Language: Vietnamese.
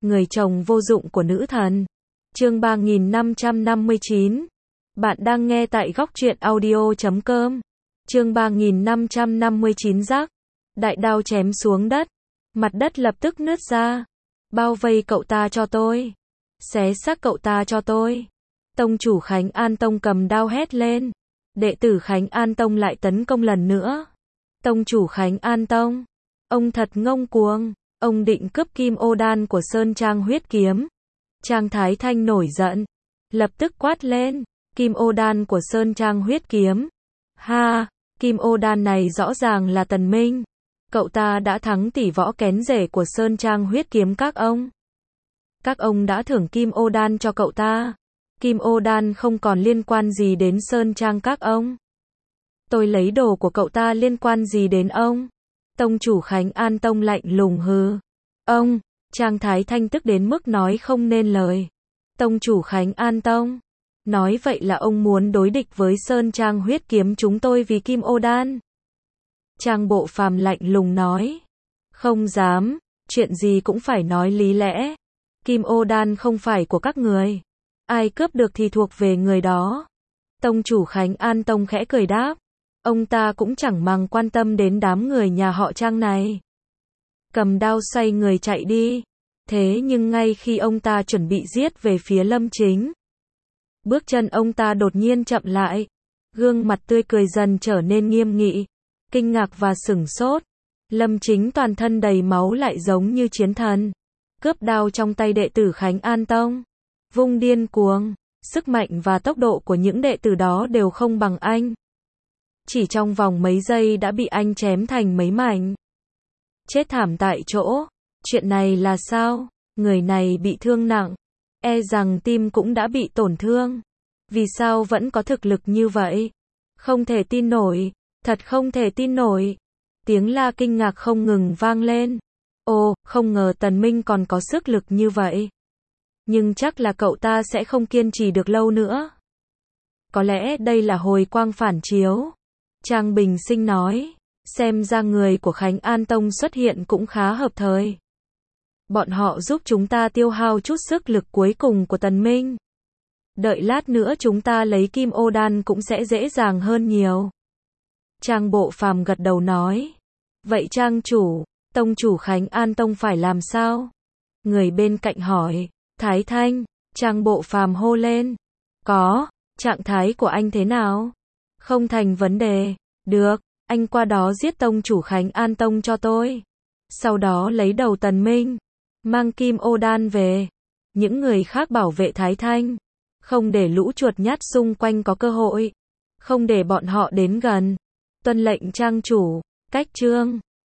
người chồng vô dụng của nữ thần. Chương 3559. Bạn đang nghe tại góc truyện audio.com. Chương 3559 giác. Đại đao chém xuống đất. Mặt đất lập tức nứt ra. Bao vây cậu ta cho tôi. Xé xác cậu ta cho tôi. Tông chủ Khánh An Tông cầm đao hét lên. Đệ tử Khánh An Tông lại tấn công lần nữa. Tông chủ Khánh An Tông. Ông thật ngông cuồng. Ông định cướp kim ô đan của Sơn Trang huyết kiếm. Trang Thái Thanh nổi giận. Lập tức quát lên. Kim ô đan của Sơn Trang huyết kiếm. Ha, kim ô đan này rõ ràng là Tần Minh. Cậu ta đã thắng tỷ võ kén rể của Sơn Trang huyết kiếm các ông. Các ông đã thưởng kim ô đan cho cậu ta. Kim ô đan không còn liên quan gì đến Sơn Trang các ông. Tôi lấy đồ của cậu ta liên quan gì đến ông? Tông chủ Khánh An Tông lạnh lùng hừ. Ông, Trang Thái Thanh tức đến mức nói không nên lời. Tông chủ Khánh An Tông. Nói vậy là ông muốn đối địch với Sơn Trang huyết kiếm chúng tôi vì kim ô đan. Trang Bộ Phàm lạnh lùng nói. Không dám, chuyện gì cũng phải nói lý lẽ. Kim ô đan không phải của các người. Ai cướp được thì thuộc về người đó. Tông chủ Khánh An Tông khẽ cười đáp. Ông ta cũng chẳng màng quan tâm đến đám người nhà họ Trang này. Cầm đao xoay người chạy đi. Thế nhưng ngay khi ông ta chuẩn bị giết về phía Lâm Chính, bước chân ông ta đột nhiên chậm lại. Gương mặt tươi cười dần trở nên nghiêm nghị. Kinh ngạc và sửng sốt. Lâm Chính toàn thân đầy máu lại giống như chiến thần. Cướp đao trong tay đệ tử Khánh An Tông. Vung điên cuồng. Sức mạnh và tốc độ của những đệ tử đó đều không bằng anh. Chỉ trong vòng mấy giây đã bị anh chém thành mấy mảnh. Chết thảm tại chỗ. Chuyện này là sao? Người này bị thương nặng. E rằng tim cũng đã bị tổn thương. Vì sao vẫn có thực lực như vậy? Không thể tin nổi. Thật không thể tin nổi. Tiếng la kinh ngạc không ngừng vang lên. Ồ, không ngờ Tần Minh còn có sức lực như vậy. Nhưng chắc là cậu ta sẽ không kiên trì được lâu nữa. Có lẽ đây là hồi quang phản chiếu. Trang Bình Sinh nói. Xem ra người của Khánh An Tông xuất hiện cũng khá hợp thời. Bọn họ giúp chúng ta tiêu hao chút sức lực cuối cùng của Tần Minh. Đợi lát nữa chúng ta lấy kim ô đan cũng sẽ dễ dàng hơn nhiều. Trang Bộ Phàm gật đầu nói. Vậy Trang chủ, Tông chủ Khánh An Tông phải làm sao? Người bên cạnh hỏi. Thái Thanh, Trang Bộ Phàm hô lên. Có, trạng thái của anh thế nào? Không thành vấn đề. Được, anh qua đó giết Tông chủ Khánh An Tông cho tôi. Sau đó lấy đầu Tần Minh. Mang kim ô đan về. Những người khác bảo vệ Thái Thanh. Không để lũ chuột nhát xung quanh có cơ hội. Không để bọn họ đến gần. Tuân lệnh Trang chủ. Cách chương